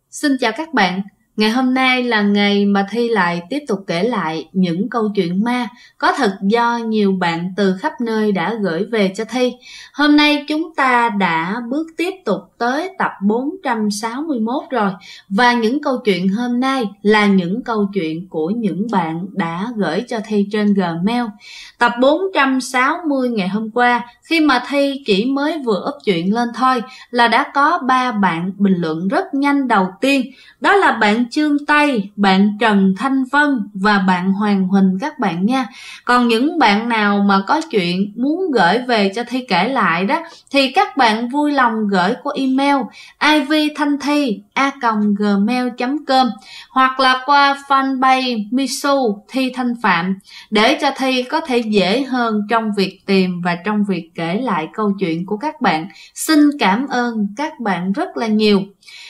Xin chào các bạn. Ngày hôm nay là ngày mà Thi lại tiếp tục kể lại những câu chuyện ma có thật do nhiều bạn từ khắp nơi đã gửi về cho Thi. Hôm nay chúng ta đã bước tiếp tục tới tập 461 rồi. Và những câu chuyện hôm nay là những câu chuyện của những bạn đã gửi cho Thi trên Gmail. Tập 460 ngày hôm qua, khi mà Thi chỉ mới vừa up chuyện lên thôi là đã có 3 bạn bình luận rất nhanh. Đầu tiên đó là bạn Trương Tây, bạn Trần Thanh Vân và bạn Hoàng Huỳnh các bạn nha. Còn những bạn nào mà có chuyện muốn gửi về cho Thi kể lại đó thì các bạn vui lòng gửi qua email ivthanthi@gmail.com hoặc là qua fanpage Misu Thi Thanh Phạm để cho Thi có thể dễ hơn trong việc tìm và trong việc kể lại câu chuyện của các bạn. Xin cảm ơn các bạn rất là nhiều.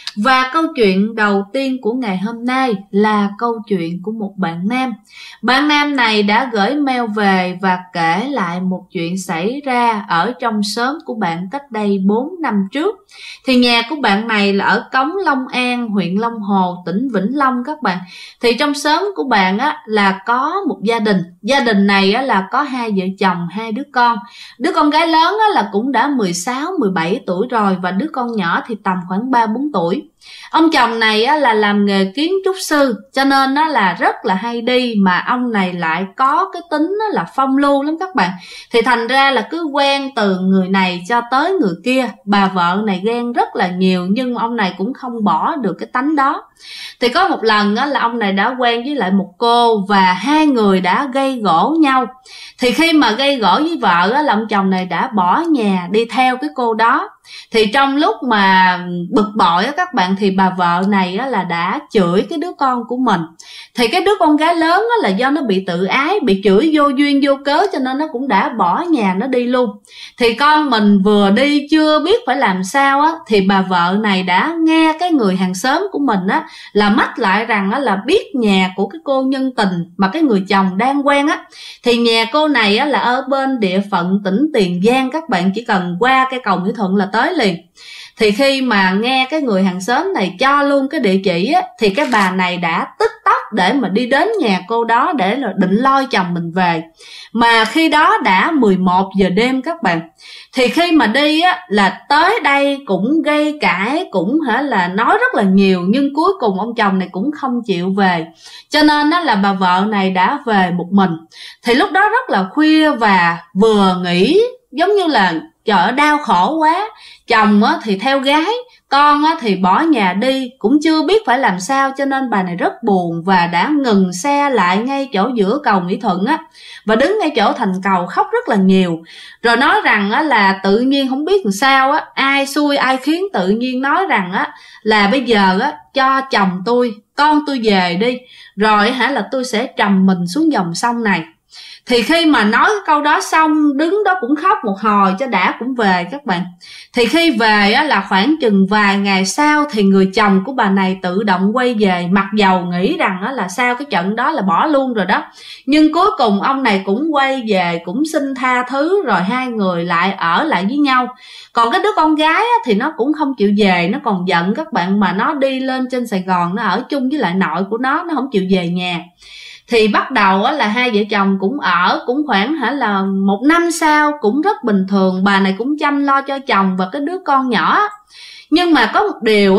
Và câu chuyện đầu tiên của ngày hôm nay là câu chuyện của một bạn nam. Bạn nam này đã gửi mail về và kể lại một chuyện xảy ra ở trong xóm của bạn cách đây 4 năm trước. Thì nhà của bạn này là ở Cống Long An, huyện Long Hồ, tỉnh Vĩnh Long các bạn. Thì trong xóm của bạn là có một gia đình. Gia đình này là có 2 vợ chồng, 2 đứa con. Đứa con gái lớn là cũng đã 16, 17 tuổi rồi và đứa con nhỏ thì tầm khoảng 3, 4 tuổi. Ông chồng này là làm nghề kiến trúc sư cho nên là rất là hay đi, mà ông này lại có cái tính là phong lưu lắm các bạn. Thì thành ra là cứ quen từ người này cho tới người kia. Bà vợ này ghen rất là nhiều nhưng ông này cũng không bỏ được cái tánh đó. Thì có một lần là ông này đã quen với lại một cô và 2 người đã gây gổ nhau. Thì khi mà gây gổ với vợ là ông chồng này đã bỏ nhà đi theo cái cô đó. Thì trong lúc mà bực bội các bạn thì bà vợ này là đã chửi cái đứa con của mình. Thì cái đứa con gái lớn là do nó bị tự ái, bị chửi vô duyên vô cớ cho nên nó cũng đã bỏ nhà nó đi luôn. Thì con mình vừa đi chưa biết phải làm sao thì bà vợ này đã nghe cái người hàng xóm của mình là mách lại rằng là biết nhà của cái cô nhân tình mà cái người chồng đang quen thì nhà cô này là ở bên địa phận tỉnh Tiền Giang các bạn, chỉ cần qua cái cầu Mỹ Thuận là tới liền. Thì khi mà nghe cái người hàng xóm này cho luôn cái địa chỉ thì cái bà này đã tức tốc để mà đi đến nhà cô đó để là định lôi chồng mình về. Mà khi đó đã 11 giờ đêm các bạn. Thì khi mà đi là tới đây cũng gây cãi, cũng là nói rất là nhiều, nhưng cuối cùng ông chồng này cũng không chịu về. Cho nên là bà vợ này đã về một mình. Thì lúc đó rất là khuya và vừa nghĩ giống như là trời, đau khổ quá. Chồng thì theo gái, con thì bỏ nhà đi, cũng chưa biết phải làm sao, cho nên bà này rất buồn và đã ngừng xe lại ngay chỗ giữa cầu Mỹ Thuận và đứng ngay chỗ thành cầu khóc rất là nhiều. Rồi nói rằng là tự nhiên không biết làm sao ai xui ai khiến tự nhiên nói rằng là bây giờ cho chồng tôi, con tôi về đi, rồi là tôi sẽ trầm mình xuống dòng sông này. Thì khi mà nói cái câu đó xong, đứng đó cũng khóc một hồi cho đã cũng về các bạn. Thì khi về là khoảng chừng vài ngày sau thì người chồng của bà này tự động quay về, mặc dầu nghĩ rằng là sau cái trận đó là bỏ luôn rồi đó. Nhưng cuối cùng ông này cũng quay về, cũng xin tha thứ, rồi 2 người lại ở lại với nhau. Còn cái đứa con gái thì nó cũng không chịu về, nó còn giận các bạn, mà nó đi lên trên Sài Gòn, nó ở chung với lại nội của nó không chịu về nhà. Thì bắt đầu là 2 vợ chồng cũng ở, cũng khoảng là 1 năm sau, cũng rất bình thường. Bà này cũng chăm lo cho chồng và cái đứa con nhỏ. Nhưng mà có một điều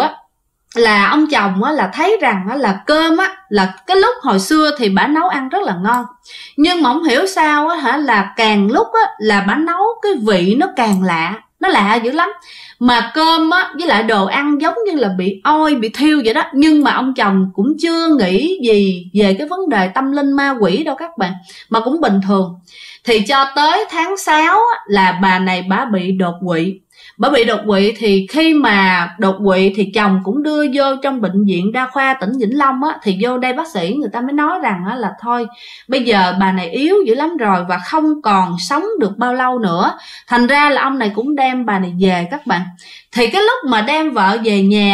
là ông chồng là thấy rằng là cơm là cái lúc hồi xưa thì bà nấu ăn rất là ngon, nhưng mà không hiểu sao là càng lúc là bà nấu cái vị nó càng lạ, nó lạ dữ lắm. Mà cơm với lại đồ ăn giống như là bị oi, bị thiêu vậy đó. Nhưng mà ông chồng cũng chưa nghĩ gì về cái vấn đề tâm linh ma quỷ đâu các bạn, mà cũng bình thường. Thì cho tới tháng 6 là bà này bà bị đột quỵ. Bà bị đột quỵ thì khi mà đột quỵ thì chồng cũng đưa vô trong bệnh viện đa khoa tỉnh Vĩnh Long thì vô đây bác sĩ người ta mới nói rằng là thôi bây giờ bà này yếu dữ lắm rồi và không còn sống được bao lâu nữa. Thành ra là ông này cũng đem bà này về các bạn. Thì cái lúc mà đem vợ về nhà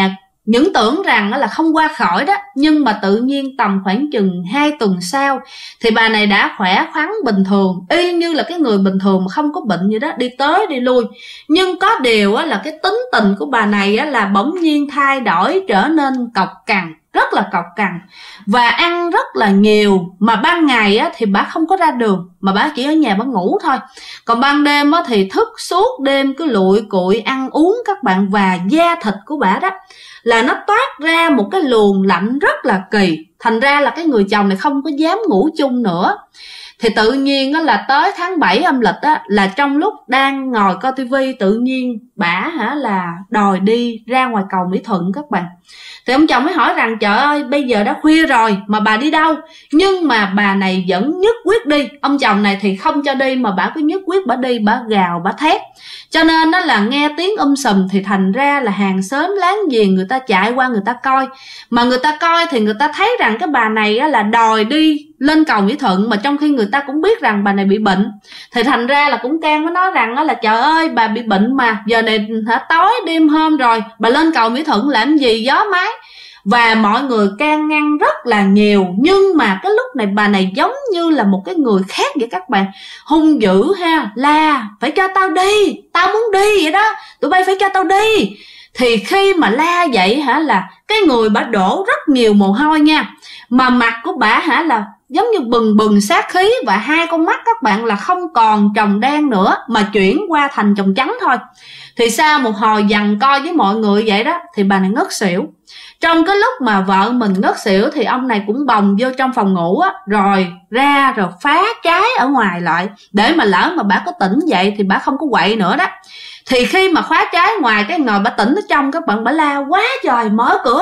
những tưởng rằng là không qua khỏi đó, nhưng mà tự nhiên tầm khoảng chừng 2 tuần sau thì bà này đã khỏe khoắn bình thường, y như là cái người bình thường mà không có bệnh gì đó, đi tới đi lui. Nhưng có điều là cái tính tình của bà này là bỗng nhiên thay đổi, trở nên cọc cằn, rất là cọc cằn, và ăn rất là nhiều. Mà ban ngày thì bà không có ra đường, mà bà chỉ ở nhà bà ngủ thôi. Còn ban đêm thì thức suốt đêm, cứ lụi cụi ăn uống các bạn. Và da thịt của bà đó là nó toát ra một cái luồng lạnh rất là kỳ. Thành ra là cái người chồng này không có dám ngủ chung nữa. Thì tự nhiên là tới tháng 7 âm lịch là trong lúc đang ngồi coi tivi, tự nhiên bả là đòi đi ra ngoài cầu Mỹ Thuận các bạn. Thì ông chồng mới hỏi rằng trời ơi, bây giờ đã khuya rồi mà bà đi đâu? Nhưng mà bà này vẫn nhất quyết đi. Ông chồng này thì không cho đi, mà bà cứ nhất quyết bà đi, bà gào, bà thét. Cho nên là nghe tiếng sùm thì thành ra là hàng xóm láng giềng người ta chạy qua người ta coi. Mà người ta coi thì người ta thấy rằng cái bà này là đòi đi lên cầu Mỹ Thuận, mà trong khi người ta cũng biết rằng bà này bị bệnh. Thì thành ra là cũng can với nói rằng là trời ơi, bà bị bệnh mà, giờ này tối đêm hôm rồi, bà lên cầu Mỹ Thuận làm gì gió mái. Và mọi người can ngăn rất là nhiều. Nhưng mà cái lúc này bà này giống như là một cái người khác vậy các bạn. Hung dữ ha, la phải cho tao đi, tao muốn đi vậy đó, tụi bay phải cho tao đi. Thì khi mà la vậy là cái người bà đổ rất nhiều mồ hôi nha. Mà mặt của bà là giống như bừng bừng sát khí. Và hai con mắt các bạn là không còn tròng đen nữa, mà chuyển qua thành tròng trắng thôi. Thì sau một hồi giằng co với mọi người vậy đó, thì bà này ngất xỉu. Trong cái lúc mà vợ mình ngất xỉu thì ông này cũng bồng vô trong phòng ngủ rồi ra rồi phá trái ở ngoài lại, để mà lỡ mà bà có tỉnh dậy thì bà không có quậy nữa đó. Thì khi mà khóa trái ngoài, cái ngồi bà tỉnh ở trong các bạn, bà la quá trời, mở cửa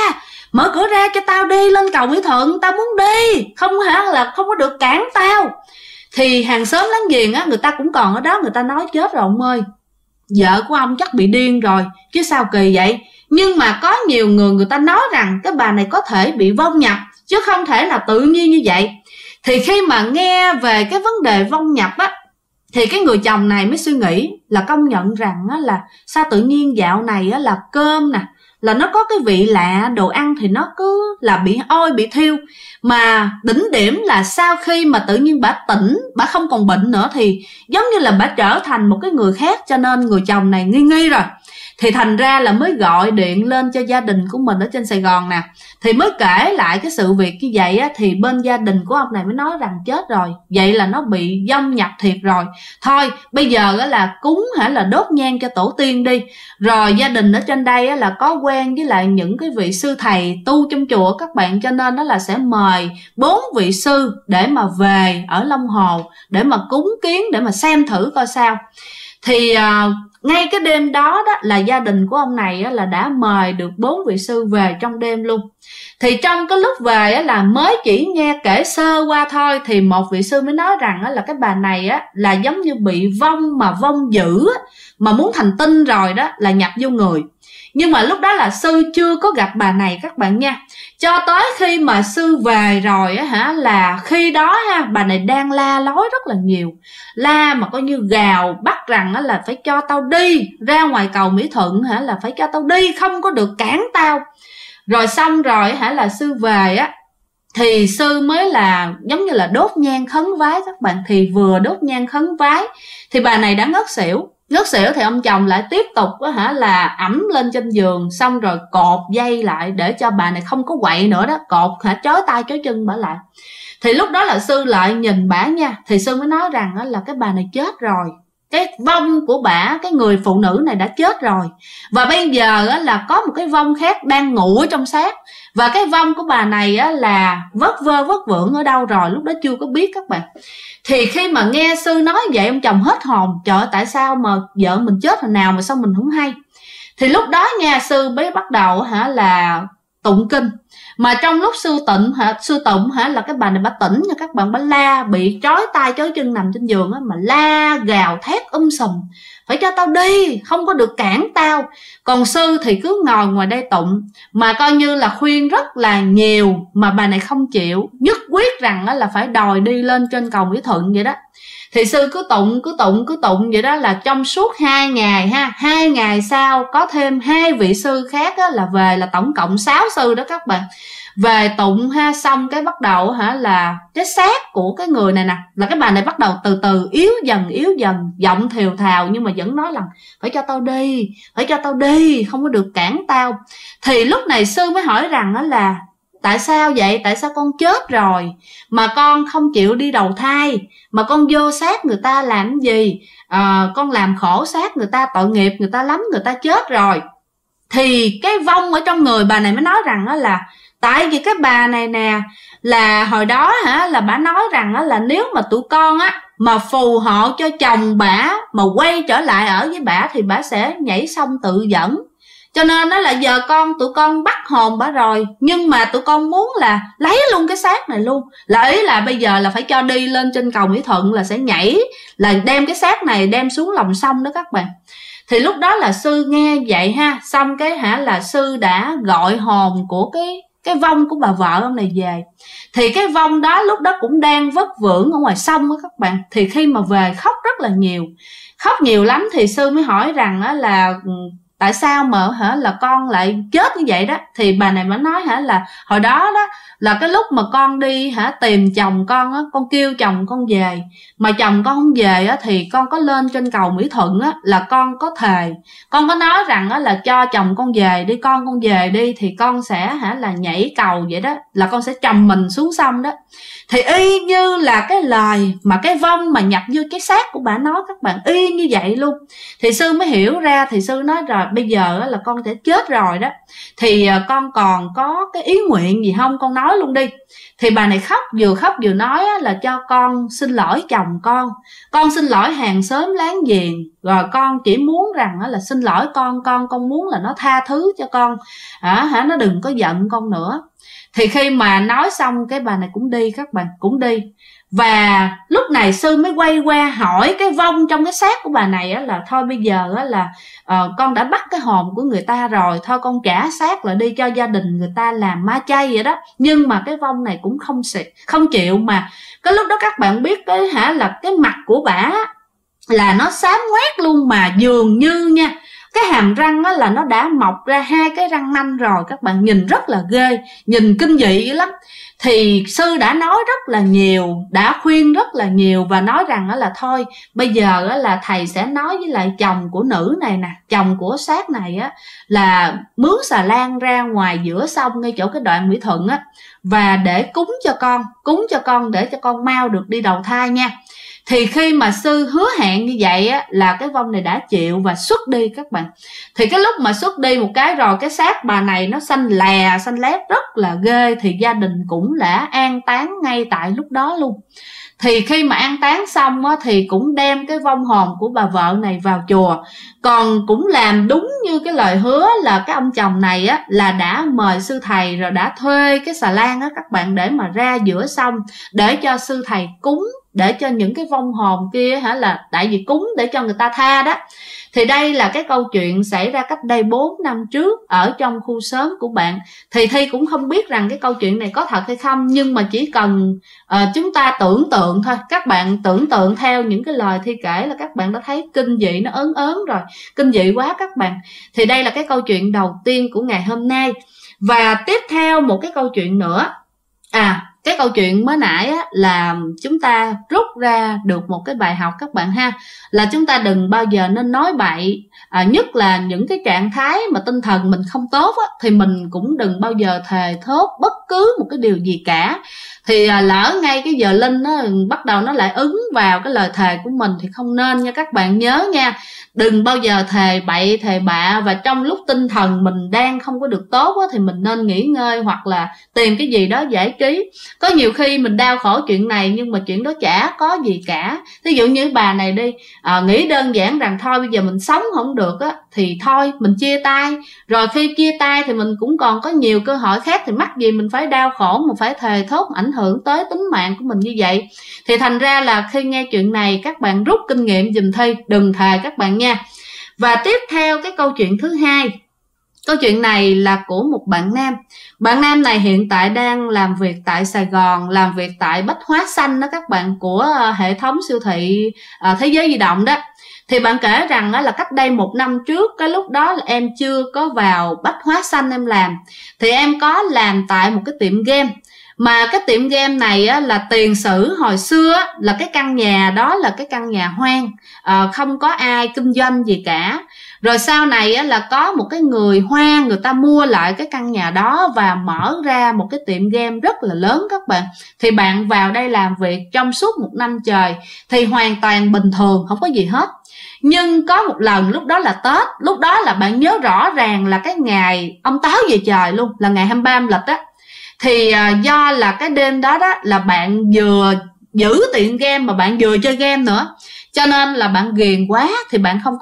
ra cho tao đi lên cầu Mỹ Thuận, tao muốn đi, không là không có được cản tao. Thì hàng xóm láng giềng người ta cũng còn ở đó, người ta nói chết rồi ông ơi, vợ của ông chắc bị điên rồi chứ sao kỳ vậy. Nhưng mà có nhiều người ta nói rằng cái bà này có thể bị vong nhập, chứ không thể nào tự nhiên như vậy. Thì khi mà nghe về cái vấn đề vong nhập thì cái người chồng này mới suy nghĩ là công nhận rằng là sao tự nhiên dạo này là cơm nè, là nó có cái vị lạ, đồ ăn thì nó cứ là bị ôi bị thiêu. Mà đỉnh điểm là sau khi mà tự nhiên bà tỉnh, bà không còn bệnh nữa, thì giống như là bà trở thành một cái người khác. Cho nên người chồng này nghi rồi. Thì thành ra là mới gọi điện lên cho gia đình của mình ở trên Sài Gòn nè. Thì mới kể lại cái sự việc như vậy thì bên gia đình của ông này mới nói rằng chết rồi, vậy là nó bị vong nhập thiệt rồi. Thôi bây giờ là cúng là đốt nhang cho tổ tiên đi. Rồi gia đình ở trên đây là có quen với lại những cái vị sư thầy tu trong chùa các bạn, cho nên là sẽ mời 4 vị sư để mà về ở Long Hồ để mà cúng kiến, để mà xem thử coi sao. Thì ngay cái đêm đó là gia đình của ông này là đã mời được 4 vị sư về trong đêm luôn. Thì trong cái lúc về là mới chỉ nghe kể sơ qua thôi, thì một vị sư mới nói rằng là cái bà này là giống như bị vong, mà vong dữ mà muốn thành tinh rồi đó, là nhập vô người. Nhưng mà lúc đó là sư chưa có gặp bà này các bạn nha. Cho tới khi mà sư về rồi là khi đó bà này đang la lối rất là nhiều. La mà coi như gào bắt rằng là phải cho tao đi ra ngoài cầu Mỹ Thuận, là phải cho tao đi, không có được cản tao. Rồi xong rồi là sư về thì sư mới là giống như là đốt nhang khấn vái các bạn. Thì vừa đốt nhang khấn vái thì bà này đã ngất xỉu. Ngất xỉu thì ông chồng lại tiếp tục là ẵm lên trên giường, xong rồi cột dây lại để cho bà này không có quậy nữa đó, cột trói tay trói chân bà lại. Thì lúc đó là sư lại nhìn bà nha, thì sư mới nói rằng là cái bà này chết rồi, cái vong của bả, cái người phụ nữ này đã chết rồi. Và bây giờ là có một cái vong khác đang ngủ ở trong xác. Và cái vong của bà này là vất vơ vất vưởng ở đâu rồi, lúc đó chưa có biết các bạn. Thì khi mà nghe sư nói vậy, ông chồng hết hồn. Trời ơi, tại sao mà vợ mình chết hồi nào mà sao mình không hay. Thì lúc đó nha, sư mới bắt đầu là tụng kinh. Mà trong lúc sư tụng là cái bà này bà tỉnh nha các bạn, bà la, bị trói tay trói chân nằm trên giường mà la gào thét sùm, phải cho tao đi, không có được cản tao. Còn sư thì cứ ngồi ngoài đây tụng, mà coi như là khuyên rất là nhiều, mà bà này không chịu, nhất quyết rằng là phải đòi đi lên trên cầu Mỹ Thuận vậy đó. Thì sư cứ tụng vậy đó, là trong suốt 2 ngày ha. 2 ngày sau có thêm 2 vị sư khác á, là về, là tổng cộng 6 sư đó các bạn. Về tụng ha, xong cái bắt đầu hả là cái xác của cái người này nè, là cái bà này bắt đầu từ từ yếu dần, giọng thều thào nhưng mà vẫn nói là phải cho tao đi, không có được cản tao. Thì lúc này sư mới hỏi rằng đó là tại sao vậy? Tại sao con chết rồi mà con không chịu đi đầu thai, mà con vô xác người ta làm cái gì? Con làm khổ xác người ta, tội nghiệp người ta lắm, người ta chết rồi. Thì cái vong ở trong người bà này mới nói rằng đó là tại vì cái bà này nè, là hồi đó hả, là bà nói rằng là nếu mà tụi con á mà phù hộ cho chồng bả mà quay trở lại ở với bả thì bả sẽ nhảy sông tự dẫn. Cho nên đó là giờ tụi con bắt hồn bả rồi, nhưng mà tụi con muốn là lấy luôn cái xác này luôn. Là ý là bây giờ là phải cho đi lên trên cầu Mỹ Thuận, là sẽ nhảy, là đem cái xác này đem xuống lòng sông đó các bạn. Thì lúc đó là sư nghe vậy ha, xong cái hả là sư đã gọi hồn của cái vong của bà vợ ông này về. Thì cái vong đó lúc đó cũng đang vất vưởng ở ngoài sông đó các bạn. Thì khi mà về khóc rất là nhiều, khóc nhiều lắm. Thì sư mới hỏi rằng đó là tại sao mà hả là con lại chết như vậy đó. Thì bà này mới nói hả là hồi đó đó là cái lúc mà con đi hả tìm chồng con á, con kêu chồng con về mà chồng con không về á, thì con có lên trên cầu Mỹ Thuận á, là con có thề, con có nói rằng á là cho chồng con về đi, con về đi thì con sẽ hả là nhảy cầu vậy đó, là con sẽ trầm mình xuống sông đó. Thì y như là cái lời mà cái vong mà nhập vô cái xác của bà nói các bạn, y như vậy luôn. Thì sư mới hiểu ra, thì sư nói rồi bây giờ là con sẽ chết rồi đó, thì con còn có cái ý nguyện gì không, con nói luôn đi. Thì bà này khóc vừa nói là cho con xin lỗi chồng con xin lỗi hàng xóm láng giềng, rồi con chỉ muốn rằng là xin lỗi con muốn là nó tha thứ cho con, nó đừng có giận con nữa. Thì khi mà nói xong cái bà này cũng đi các bạn, cũng đi. Và lúc này sư mới quay qua hỏi cái vong trong cái xác của bà này á, là thôi bây giờ á là con đã bắt cái hồn của người ta rồi, thôi con trả xác lại đi cho gia đình người ta làm ma chay vậy đó. Nhưng mà cái vong này cũng không chịu. Mà cái lúc đó các bạn biết cái là cái mặt của bả là nó xám ngoét luôn, mà dường như nha cái hàm răng á là nó đã mọc ra 2 cái răng nanh rồi các bạn, nhìn rất là ghê, nhìn kinh dị lắm. Thì sư đã nói rất là nhiều, đã khuyên rất là nhiều, và nói rằng là thôi bây giờ là thầy sẽ nói với lại chồng của nữ này nè, chồng của xác này á, là mướn xà lan ra ngoài giữa sông ngay chỗ cái đoạn Mỹ Thuận á, và để cúng cho con để cho con mau được đi đầu thai nha. Thì khi mà sư hứa hẹn như vậy á, là cái vong này đã chịu và xuất đi các bạn. Thì cái lúc mà xuất đi một cái rồi, cái xác bà này nó xanh lét rất là ghê. Thì gia đình cũng đã an táng ngay tại lúc đó luôn. Thì khi mà an táng xong á, thì cũng đem cái vong hồn của bà vợ này vào chùa. Còn cũng làm đúng như cái lời hứa là cái ông chồng này á, là đã mời sư thầy rồi đã thuê cái xà lan á các bạn, để mà ra giữa sông để cho sư thầy cúng, để cho những cái vong hồn kia là tại vì cúng để cho người ta tha đó. Thì đây là cái câu chuyện xảy ra cách đây 4 năm trước ở trong khu xóm của bạn. Thì Thi cũng không biết rằng cái câu chuyện này có thật hay không, nhưng mà chỉ cần chúng ta tưởng tượng thôi. Các bạn tưởng tượng theo những cái lời Thi kể là các bạn đã thấy kinh dị, nó ớn rồi, kinh dị quá các bạn. Thì đây là cái câu chuyện đầu tiên của ngày hôm nay. Và tiếp theo một cái câu chuyện nữa. Cái câu chuyện mới nãy á, là chúng ta rút ra được một cái bài học các bạn ha, là chúng ta đừng bao giờ nên nói bậy, nhất là những cái trạng thái mà tinh thần mình không tốt á, thì mình cũng đừng bao giờ thề thốt bất cứ một cái điều gì cả. Thì lỡ ngay cái giờ linh nó bắt đầu nó lại ứng vào cái lời thề của mình thì không nên nha các bạn, nhớ nha. Đừng bao giờ thề bậy thề bạ, và trong lúc tinh thần mình đang không có được tốt á, thì mình nên nghỉ ngơi hoặc là tìm cái gì đó giải trí. Có nhiều khi mình đau khổ chuyện này nhưng mà chuyện đó chả có gì cả. Ví dụ như bà này đi, nghĩ đơn giản rằng thôi bây giờ mình sống không được á, thì thôi mình chia tay. Rồi khi chia tay thì mình cũng còn có nhiều cơ hội khác, thì mắc gì mình phải đau khổ, mình phải thề thốt ảnh hưởng tới tính mạng của mình như vậy. Thì thành ra là khi nghe chuyện này các bạn rút kinh nghiệm giùm Thi, đừng thề các bạn nha. Và tiếp theo cái câu chuyện thứ hai Câu chuyện này là của một bạn nam. Bạn nam này hiện tại đang làm việc tại Sài Gòn, làm việc tại Bách Hóa Xanh đó các bạn, của hệ thống siêu thị Thế Giới Di Động đó. Thì bạn kể rằng là cách đây 1 năm trước, cái lúc đó là em chưa có vào Bách Hóa Xanh em làm, thì em có làm tại một cái tiệm game. Mà cái tiệm game này là tiền sử hồi xưa là cái căn nhà đó là cái căn nhà hoang, không có ai kinh doanh gì cả. Rồi sau này là có một cái người Hoa, người ta mua lại cái căn nhà đó và mở ra một cái tiệm game rất là lớn các bạn. Thì bạn vào đây làm việc trong suốt 1 năm trời thì hoàn toàn bình thường, không có gì hết. Nhưng có một lần, lúc đó là Tết, lúc đó là bạn nhớ rõ ràng là cái ngày ông Táo về trời luôn, là ngày 23 âm lịch á. Thì do là cái đêm đó là bạn vừa giữ tiệm game mà bạn vừa chơi game nữa, cho nên là bạn ghiền quá thì bạn không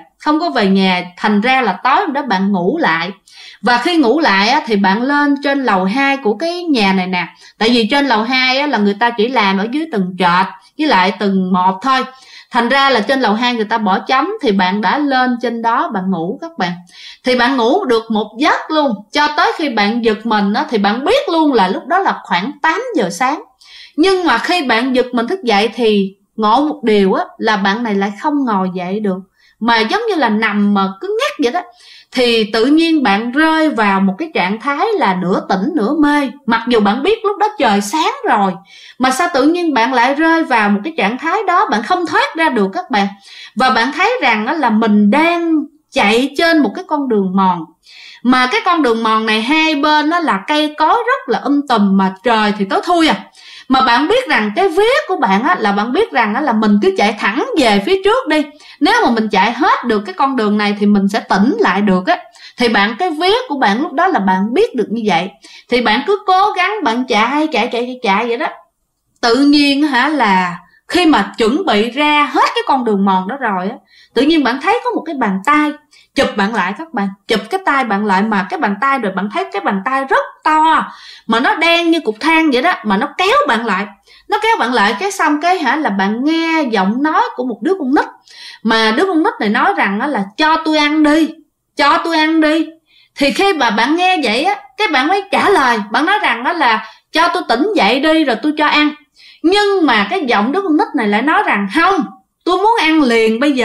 có về nhà. Thành ra là tối hôm đó bạn ngủ lại. Và khi ngủ lại thì bạn lên trên lầu 2 của cái nhà này nè. Tại vì trên lầu 2 là người ta chỉ làm ở dưới tầng trệt với lại tầng 1 thôi. Thành ra là trên lầu 2 người ta bỏ trống, thì bạn đã lên trên đó bạn ngủ các bạn. Thì bạn ngủ được một giấc luôn, cho tới khi bạn giật mình thì bạn biết luôn là lúc đó là khoảng 8 giờ sáng. Nhưng mà khi bạn giật mình thức dậy thì ngộ một điều là bạn này lại không ngồi dậy được, mà giống như là nằm mà cứ ngắt vậy đó. Thì tự nhiên bạn rơi vào một cái trạng thái là nửa tỉnh nửa mê. Mặc dù bạn biết lúc đó trời sáng rồi, mà sao tự nhiên bạn lại rơi vào một cái trạng thái đó, bạn không thoát ra được các bạn. Và bạn thấy rằng là mình đang chạy trên một cái con đường mòn, mà cái con đường mòn này hai bên là cây cối rất là tùm, mà trời thì tối thui à. Mà bạn biết rằng cái vía của bạn là bạn biết rằng là mình cứ chạy thẳng về phía trước đi. Nếu mà mình chạy hết được cái con đường này thì mình sẽ tỉnh lại được á. Thì cái vía của bạn lúc đó là bạn biết được như vậy. Thì bạn cứ cố gắng bạn chạy vậy đó. Tự nhiên là khi mà chuẩn bị ra hết cái con đường mòn đó rồi tự nhiên bạn thấy có một cái bàn tay chụp bạn lại các bạn, chụp cái tay bạn lại. Mà cái bàn tay rồi bạn thấy cái bàn tay rất to, mà nó đen như cục than vậy đó, mà nó kéo bạn lại. Cái xong cái là bạn nghe giọng nói của một đứa con nít, mà đứa con nít này nói rằng là cho tôi ăn đi. Thì khi mà bạn nghe vậy cái bạn mới trả lời, bạn nói rằng là cho tôi tỉnh dậy đi rồi tôi cho ăn. Nhưng mà cái giọng đứa con nít này lại nói rằng không, tôi muốn ăn liền bây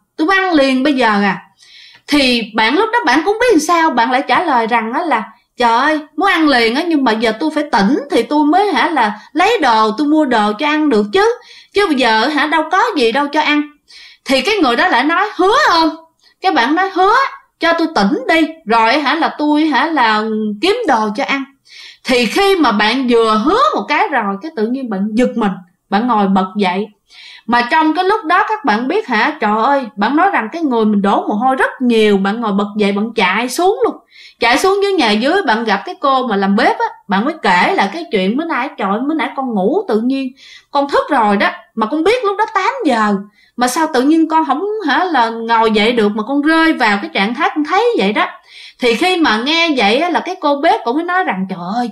giờ, à. Thì bạn lúc đó bạn cũng biết làm sao, bạn lại trả lời rằng là trời ơi, muốn ăn liền nhưng mà giờ tôi phải tỉnh thì tôi mới là lấy đồ, tôi mua đồ cho ăn được chứ bây giờ đâu có gì đâu cho ăn. Thì cái người đó lại nói hứa không? Cái bạn nói hứa cho tôi tỉnh đi rồi là tôi là kiếm đồ cho ăn. Thì khi mà bạn vừa hứa một cái rồi, cái tự nhiên bạn giật mình, bạn ngồi bật dậy. Mà trong cái lúc đó các bạn biết trời ơi, bạn nói rằng cái người mình đổ mồ hôi rất nhiều. Bạn ngồi bật dậy, bạn chạy xuống luôn, chạy xuống dưới nhà dưới, bạn gặp cái cô mà làm bếp bạn mới kể là cái chuyện bữa nay. Trời ơi, bữa nãy con ngủ tự nhiên con thức rồi đó, mà con biết lúc đó 8 giờ, mà sao tự nhiên con không là ngồi dậy được, mà con rơi vào cái trạng thái con thấy vậy đó. Thì khi mà nghe vậy là cái cô bếp cũng mới nói rằng trời ơi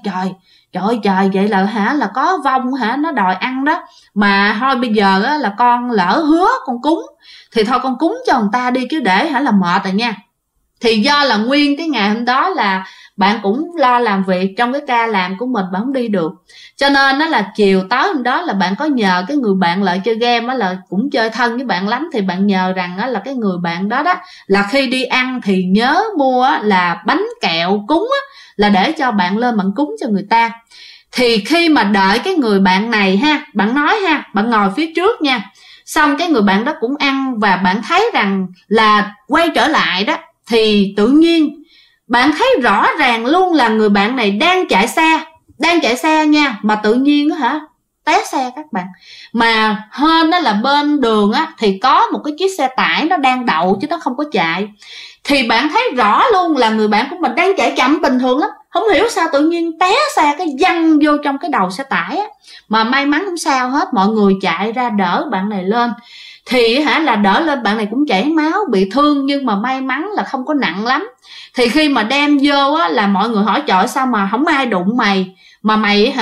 vậy là có vong nó đòi ăn đó, mà thôi bây giờ là con lỡ hứa con cúng thì thôi con cúng cho người ta đi, chứ để là mệt rồi nha. Thì do là nguyên cái ngày hôm đó là bạn cũng lo làm việc trong cái ca làm của mình, bạn không đi được, cho nên là chiều tối hôm đó là bạn có nhờ cái người bạn lại chơi game là cũng chơi thân với bạn lắm. Thì bạn nhờ rằng là cái người bạn đó là khi đi ăn thì nhớ mua là bánh kẹo cúng là để cho bạn lên bạn cúng cho người ta. Thì khi mà đợi cái người bạn này bạn nói bạn ngồi phía trước nha, xong cái người bạn đó cũng ăn, và bạn thấy rằng là quay trở lại đó, thì tự nhiên bạn thấy rõ ràng luôn là người bạn này đang chạy xe nha, mà tự nhiên té xe các bạn. Mà hên là bên đường thì có một cái chiếc xe tải nó đang đậu chứ nó không có chạy. Thì bạn thấy rõ luôn là người bạn của mình đang chạy chậm bình thường lắm, không hiểu sao tự nhiên té xe cái văng vô trong cái đầu xe tải mà may mắn không sao hết, mọi người chạy ra đỡ bạn này lên. Thì là đỡ lên, bạn này cũng chảy máu bị thương, nhưng mà may mắn là không có nặng lắm. Thì khi mà đem vô là mọi người hỏi trời sao mà không ai đụng mày, mà mày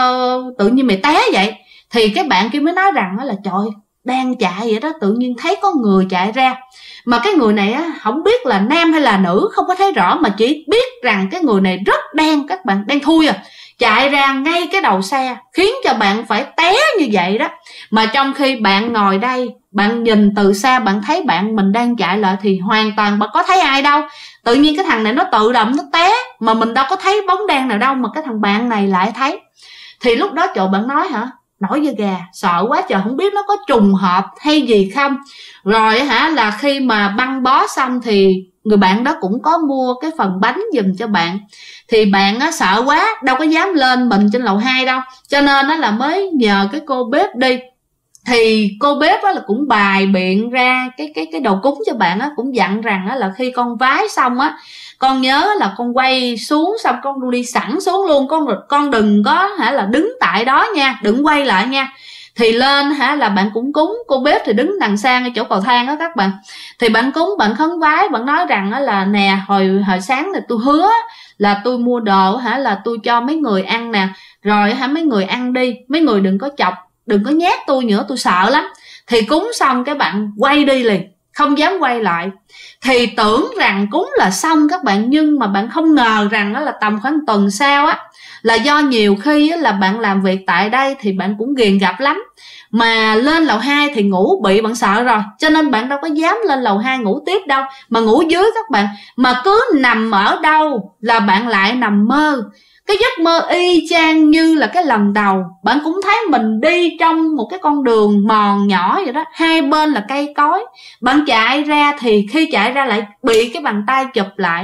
tự nhiên mày té vậy. Thì cái bạn kia mới nói rằng là trời, đang chạy vậy đó, tự nhiên thấy có người chạy ra. Mà cái người này á, không biết là nam hay là nữ, không có thấy rõ, mà chỉ biết rằng cái người này rất đen, các bạn, đen thui chạy ra ngay cái đầu xe, khiến cho bạn phải té như vậy đó. Mà trong khi bạn ngồi đây, bạn nhìn từ xa, bạn thấy bạn mình đang chạy lại thì hoàn toàn bạn có thấy ai đâu. Tự nhiên cái thằng này nó tự động nó té, mà mình đâu có thấy bóng đen nào đâu, mà cái thằng bạn này lại thấy. Thì lúc đó trời, bạn nói hả, nổi da gà, sợ quá trời, không biết nó có trùng hợp hay gì không. Rồi hả, là khi mà băng bó xong thì người bạn đó cũng có mua cái phần bánh giùm cho bạn. Thì bạn á, sợ quá, đâu có dám lên mình trên lầu 2 đâu, cho nên á, là mới nhờ cái cô bếp đi. Thì cô bếp á, là cũng bài biện ra cái đồ cúng cho bạn á, cũng dặn rằng á, là khi con vái xong á, con nhớ là con quay xuống xong con đi sẵn xuống luôn, con đừng có hả là đứng tại đó nha, đừng quay lại nha. Thì lên hả là bạn cũng cúng, cô bếp thì đứng đằng xa ngay chỗ cầu thang đó các bạn. Thì bạn cúng, bạn khấn vái, bạn nói rằng á, là nè, hồi sáng là tôi hứa là tôi mua đồ hả là tôi cho mấy người ăn nè, rồi hả mấy người ăn đi, mấy người đừng có chọc, đừng có nhát tôi nữa, tôi sợ lắm. Thì cúng xong cái bạn quay đi liền, không dám quay lại. Thì tưởng rằng cúng là xong các bạn, nhưng mà bạn không ngờ rằng đó là tầm khoảng tuần sau á, là do nhiều khi á, là bạn làm việc tại đây thì bạn cũng ghiền gặp lắm, mà lên lầu 2 thì ngủ bị bạn sợ rồi, cho nên bạn đâu có dám lên lầu 2 ngủ tiếp đâu, mà ngủ dưới các bạn. Mà cứ nằm ở đâu là bạn lại nằm mơ cái giấc mơ y chang như là cái lần đầu. Bạn cũng thấy mình đi trong một cái con đường mòn nhỏ vậy đó, hai bên là cây cối. Bạn chạy ra thì khi chạy ra lại bị cái bàn tay chụp lại,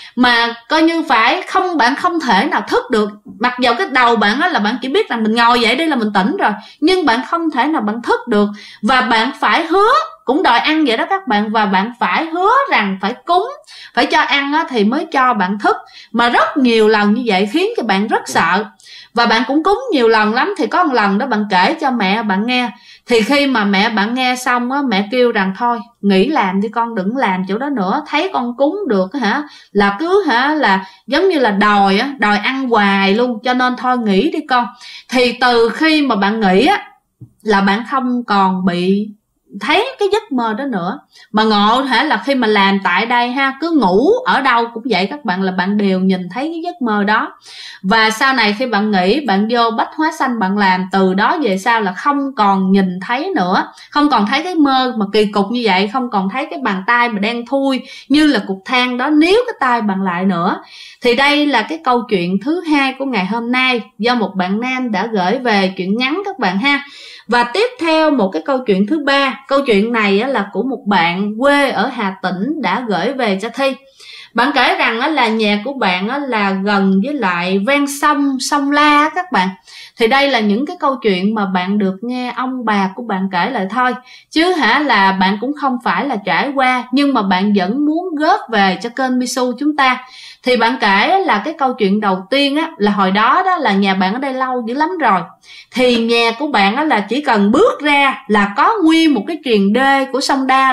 mà coi như phải không, bạn không thể nào thức được. Mặc dầu cái đầu bạn á là bạn chỉ biết rằng mình ngồi dậy đi là mình tỉnh rồi, nhưng bạn không thể nào bạn thức được. Và bạn phải hứa, cũng đòi ăn vậy đó các bạn, và bạn phải hứa rằng phải cúng, phải cho ăn á, thì mới cho bạn thức. Mà rất nhiều lần như vậy khiến cho bạn rất sợ. Và bạn cũng cúng nhiều lần lắm. Thì có một lần đó bạn kể cho mẹ bạn nghe. Thì khi mà mẹ bạn nghe xong á, mẹ kêu rằng thôi nghỉ làm đi con, đừng làm chỗ đó nữa, thấy con cúng được hả là cứ hả là giống như là đòi ăn hoài luôn, cho nên thôi nghỉ đi con. Thì từ khi mà bạn nghỉ á, là bạn không còn bị thấy cái giấc mơ đó nữa. Mà ngộ hả là khi mà làm tại đây ha, cứ ngủ ở đâu cũng vậy các bạn, là bạn đều nhìn thấy cái giấc mơ đó. Và sau này khi bạn nghỉ, bạn vô Bách Hóa Xanh bạn làm, từ đó về sau là không còn nhìn thấy nữa, không còn thấy cái mơ mà kỳ cục như vậy, không còn thấy cái bàn tay mà đen thui như là cục than đó níu cái tay bạn lại nữa. Thì đây là cái câu chuyện thứ hai của ngày hôm nay, do một bạn nam đã gửi về, chuyện ngắn các bạn ha. Và tiếp theo một cái câu chuyện thứ ba. Câu chuyện này là của một bạn quê ở Hà Tĩnh đã gửi về cho Thi. Bạn kể rằng là nhà của bạn là gần với lại ven sông La các bạn. Thì đây là những cái câu chuyện mà bạn được nghe ông bà của bạn kể lại thôi, chứ hả là bạn cũng không phải là trải qua, nhưng mà bạn vẫn muốn góp về cho kênh Misu chúng ta. Thì bạn kể là cái câu chuyện đầu tiên là hồi đó là nhà bạn ở đây lâu dữ lắm rồi. Thì nhà của bạn là chỉ cần bước ra là có nguyên một cái triền đê của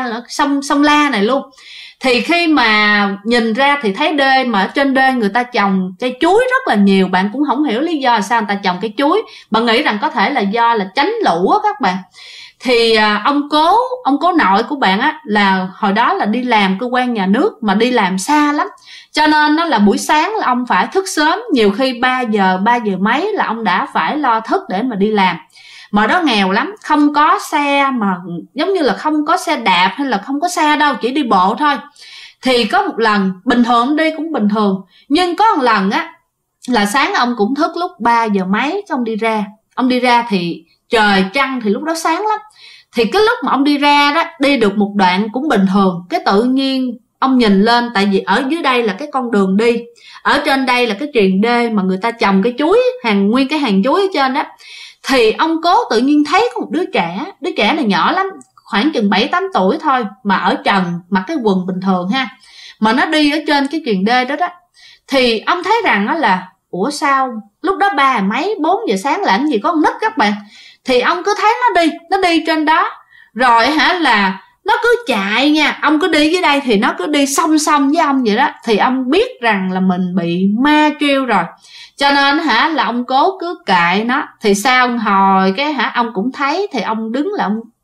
sông La này luôn. Thì khi mà nhìn ra thì thấy đê, mà ở trên đê người ta trồng cây chuối rất là nhiều. Bạn cũng không hiểu lý do sao người ta trồng cây chuối. Bạn nghĩ rằng có thể là do là tránh lũ các bạn. Thì ông cố nội của bạn là hồi đó là đi làm cơ quan nhà nước, mà đi làm xa lắm, cho nên là buổi sáng là ông phải thức sớm, nhiều khi 3 giờ mấy là ông đã phải lo thức để mà đi làm. Mà đó nghèo lắm, không có xe, mà giống như là không có xe đạp hay là không có xe đâu, chỉ đi bộ thôi. Thì có một lần, bình thường ông đi cũng bình thường, nhưng có một lần là sáng ông cũng thức lúc 3 giờ mấy, ông đi ra thì trời trăng thì lúc đó sáng lắm. Thì cái lúc mà ông đi ra đó, đi được một đoạn cũng bình thường, cái tự nhiên ông nhìn lên, tại vì ở dưới đây là cái con đường đi, ở trên đây là cái triền đê mà người ta trồng cái chuối, nguyên cái hàng chuối ở trên đó. Thì ông cố tự nhiên thấy có một đứa trẻ này nhỏ lắm, khoảng chừng 7-8 tuổi thôi, mà ở trần, mặc cái quần bình thường ha, mà nó đi ở trên cái triền đê đó đó. Thì ông thấy rằng là ủa sao lúc đó 3 mấy 4 giờ sáng làm gì có con nít các bạn. Thì ông cứ thấy nó đi trên đó, rồi là nó cứ chạy nha, ông cứ đi dưới đây thì nó cứ đi song song với ông vậy đó. Thì ông biết rằng là mình bị ma trêu rồi, cho nên là ông cố cứ kệ nó. Thì sau hồi cái ông cũng thấy, thì ông đứng là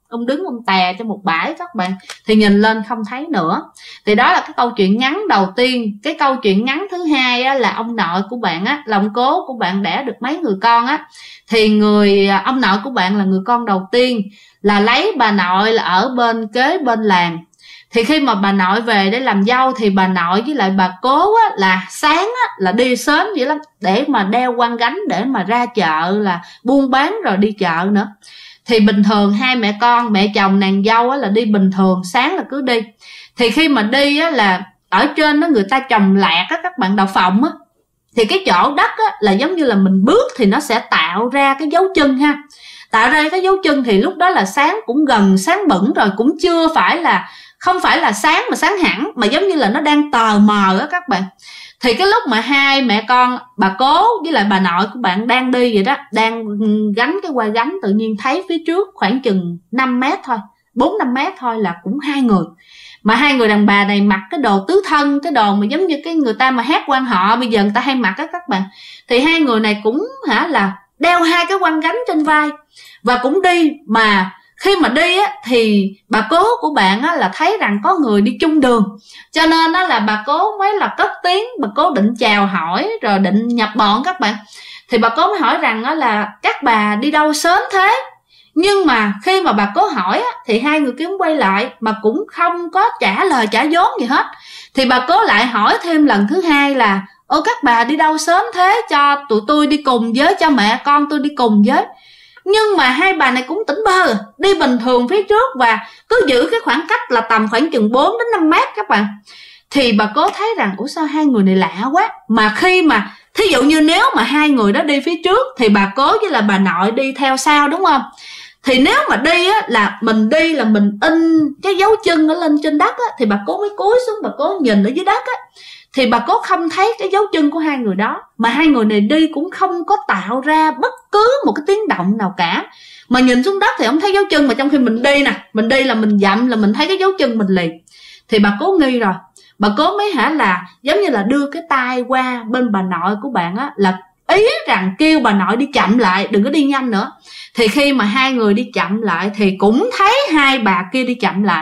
ông đứng ông tè cho một bãi các bạn, thì nhìn lên không thấy nữa. Thì đó là cái câu chuyện ngắn đầu tiên. Cái câu chuyện ngắn thứ hai á, là ông nội của bạn á, là ông cố của bạn đẻ được mấy người con á, thì ông nội của bạn là người con đầu tiên, là lấy bà nội là ở bên kế bên làng. Thì khi mà bà nội về để làm dâu thì bà nội với lại bà cố á, là sáng á, là đi sớm dữ lắm, để mà đeo quăng gánh để mà ra chợ là buôn bán rồi đi chợ nữa. Thì bình thường hai mẹ con, mẹ chồng nàng dâu á, là đi bình thường, sáng là cứ đi. Thì khi mà đi á, là ở trên đó người ta trồng lạc á các bạn, đậu phộng á, thì cái chỗ đất á, là giống như là mình bước thì nó sẽ tạo ra cái dấu chân ha. Tạo ra cái dấu chân thì lúc đó là sáng cũng gần sáng bẩn rồi, cũng chưa phải là, không phải là sáng mà sáng hẳn, mà giống như là nó đang tờ mờ á các bạn. Thì cái lúc mà hai mẹ con, bà cố với lại bà nội của bạn đang đi vậy đó, đang gánh cái quai gánh, tự nhiên thấy phía trước khoảng chừng 5 mét thôi, 4-5 mét thôi là cũng hai người. Mà hai người đàn bà này mặc cái đồ tứ thân, cái đồ mà giống như cái người ta mà hát quan họ bây giờ người ta hay mặc á các bạn. Thì hai người này cũng là đeo hai cái quăng gánh trên vai và cũng đi. Mà khi mà đi á, thì bà cố của bạn á, là thấy rằng có người đi chung đường, cho nên đó là bà cố mới là cất tiếng, bà cố định chào hỏi rồi định nhập bọn các bạn. Thì bà cố mới hỏi rằng đó là các bà đi đâu sớm thế. Nhưng mà khi mà bà cố hỏi á, thì hai người kia quay lại mà cũng không có trả lời trả vốn gì hết. Thì bà cố lại hỏi thêm lần thứ hai là ô các bà đi đâu sớm thế, cho tụi tôi đi cùng với, cho mẹ con tôi đi cùng với. Nhưng mà hai bà này cũng tỉnh bơ, đi bình thường phía trước và cứ giữ cái khoảng cách là tầm khoảng chừng 4-5 mét các bạn. Thì bà cố thấy rằng ủa sao hai người này lạ quá. Mà khi mà thí dụ như nếu mà hai người đó đi phía trước thì bà cố với là bà nội đi theo sau đúng không. Thì nếu mà đi á, là mình đi là mình in cái dấu chân nó lên trên đất á, thì bà cố mới cúi xuống bà cố nhìn ở dưới đất á, thì bà cố không thấy cái dấu chân của hai người đó. Mà hai người này đi cũng không có tạo ra bất cứ một cái tiếng động nào cả. Mà nhìn xuống đất thì không thấy dấu chân, mà trong khi mình đi nè, mình đi là mình dậm là mình thấy cái dấu chân mình liền. Thì bà cố nghi rồi. Bà cố mới là giống như là đưa cái tay qua bên bà nội của bạn á, là ý rằng kêu bà nội đi chậm lại, đừng có đi nhanh nữa. Thì khi mà hai người đi chậm lại thì cũng thấy hai bà kia đi chậm lại.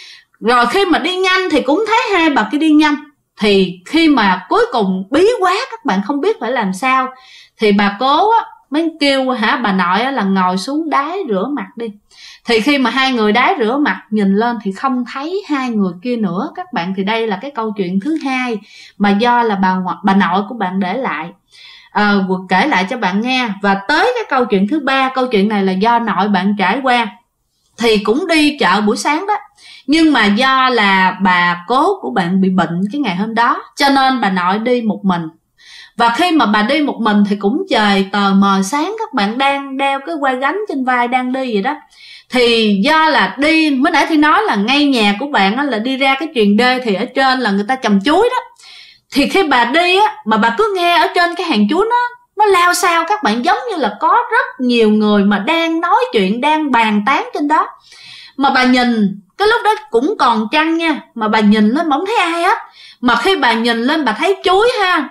Rồi khi mà đi nhanh thì cũng thấy hai bà kia đi nhanh. Thì khi mà cuối cùng bí quá các bạn không biết phải làm sao, thì bà cố á, mới kêu bà nội á, là ngồi xuống đái rửa mặt đi. Thì khi mà hai người đái rửa mặt nhìn lên thì không thấy hai người kia nữa các bạn. Thì đây là cái câu chuyện thứ hai mà do là bà nội của bạn để lại, kể lại cho bạn nghe. Và tới cái câu chuyện thứ ba, câu chuyện này là do nội bạn trải qua. Thì cũng đi chợ buổi sáng đó, nhưng mà do là bà cố của bạn bị bệnh cái ngày hôm đó, cho nên bà nội đi một mình. Và khi mà bà đi một mình thì cũng trời tờ mờ sáng, các bạn đang đeo cái quai gánh trên vai đang đi vậy đó. Thì do là đi, mới nãy thì nói là ngay nhà của bạn á, là đi ra cái chuyền đê, thì ở trên là người ta trồng chuối đó. Thì khi bà đi á, mà bà cứ nghe ở trên cái hàng chuối nó lao sao các bạn, giống như là có rất nhiều người mà đang nói chuyện, đang bàn tán trên đó. Mà bà nhìn, cái lúc đó cũng còn trăng nha, mà bà nhìn lên mà không thấy ai hết. Mà khi bà nhìn lên bà thấy chuối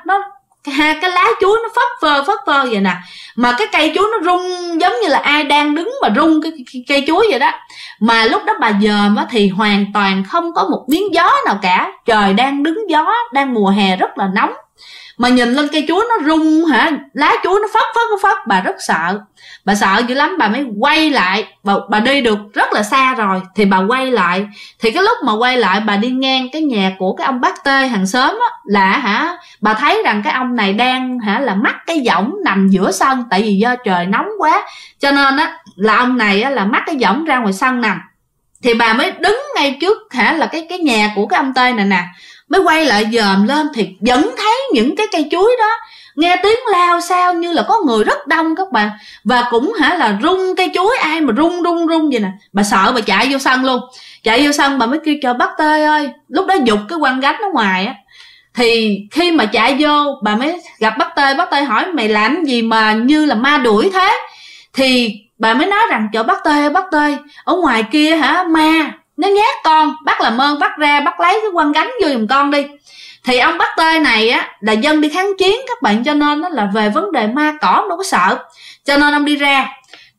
cái lá chuối nó phất phơ vậy nè. Mà cái cây chuối nó rung giống như là ai đang đứng mà rung cái cây chuối vậy đó. Mà lúc đó bà dòm á thì hoàn toàn không có một miếng gió nào cả. Trời đang đứng gió, đang mùa hè rất là nóng. Mà nhìn lên cây chuối nó rung lá chuối nó phất, bà rất sợ. Bà sợ dữ lắm, bà mới quay lại. Bà đi được rất là xa rồi thì bà quay lại. Thì cái lúc mà quay lại bà đi ngang cái nhà của cái ông bác Tê hàng xóm á, là bà thấy rằng cái ông này đang là mắc cái võng nằm giữa sân. Tại vì do trời nóng quá cho nên á là ông này á là mắc cái võng ra ngoài sân nằm. Thì bà mới đứng ngay trước là cái nhà của cái ông Tê này nè, mới quay lại dòm lên thì vẫn thấy những cái cây chuối đó, nghe tiếng lao sao như là có người rất đông các bạn. Và cũng là rung cây chuối, ai mà rung vậy nè. Bà sợ bà chạy vô sân luôn. Chạy vô sân bà mới kêu cho bác Tê ơi. Lúc đó giục cái quăng gánh ở ngoài á. Thì khi mà chạy vô bà mới gặp bác Tê hỏi mày làm gì mà như là ma đuổi thế. Thì bà mới nói rằng cho bác Tê ở ngoài kia ma nó nhát con, bác làm ơn bác ra bác lấy cái quăng gánh vô giùm con đi. Thì ông bác Tê này á là dân đi kháng chiến các bạn, cho nên là về vấn đề ma cỏ đâu có sợ, cho nên ông đi ra.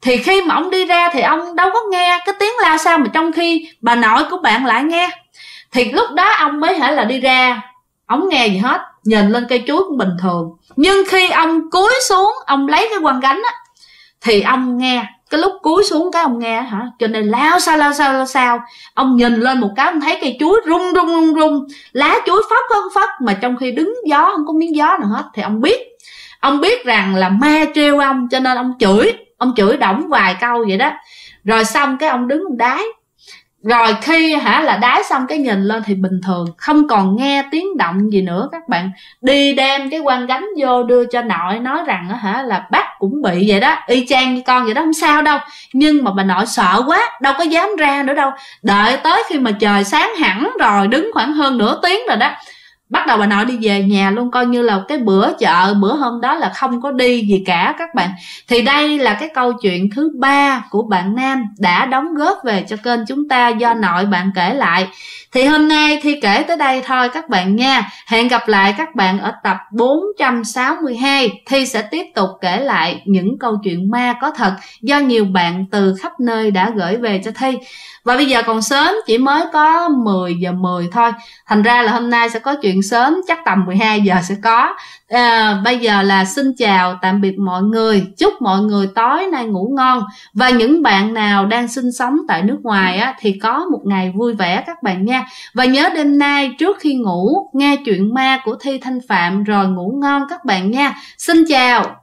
Thì khi mà ông đi ra thì ông đâu có nghe cái tiếng la sao, mà trong khi bà nội của bạn lại nghe. Thì lúc đó ông mới hãy là đi ra, ông nghe gì hết, nhìn lên cây chuối cũng bình thường. Nhưng khi ông cúi xuống, ông lấy cái quăng gánh á, thì ông nghe, cái lúc cúi xuống cái ông nghe hả, cho nên lao sao. Ông nhìn lên một cái, ông thấy cây chuối rung, lá chuối phất, mà trong khi đứng gió không có miếng gió nào hết. Thì ông biết rằng là ma trêu ông, cho nên ông chửi đổng vài câu vậy đó. Rồi xong cái ông đứng ông đái. Rồi khi là đái xong cái nhìn lên thì bình thường, không còn nghe tiếng động gì nữa các bạn. Đi đem cái quăng gánh vô đưa cho nội, nói rằng là bác cũng bị vậy đó, y chang như con vậy đó, không sao đâu. Nhưng mà bà nội sợ quá, đâu có dám ra nữa đâu. Đợi tới khi mà trời sáng hẳn rồi, đứng khoảng hơn nửa tiếng rồi đó, bắt đầu bà nội đi về nhà luôn, coi như là cái bữa chợ bữa hôm đó là không có đi gì cả các bạn. Thì đây là cái câu chuyện thứ 3 của bạn Nam đã đóng góp về cho kênh chúng ta do nội bạn kể lại. Thì hôm nay Thi kể tới đây thôi các bạn nha. Hẹn gặp lại các bạn ở tập 462. Thi sẽ tiếp tục kể lại những câu chuyện ma có thật do nhiều bạn từ khắp nơi đã gửi về cho Thi. Và bây giờ còn sớm, chỉ mới có 10 giờ 10 thôi. Thành ra là hôm nay sẽ có chuyện sớm, chắc tầm 12 giờ sẽ có. Bây giờ là xin chào tạm biệt mọi người. Chúc mọi người tối nay ngủ ngon. Và những bạn nào đang sinh sống tại nước ngoài á, thì có một ngày vui vẻ các bạn nha. Và nhớ đêm nay trước khi ngủ nghe chuyện ma của Thi Thanh Phạm rồi ngủ ngon các bạn nha. Xin chào.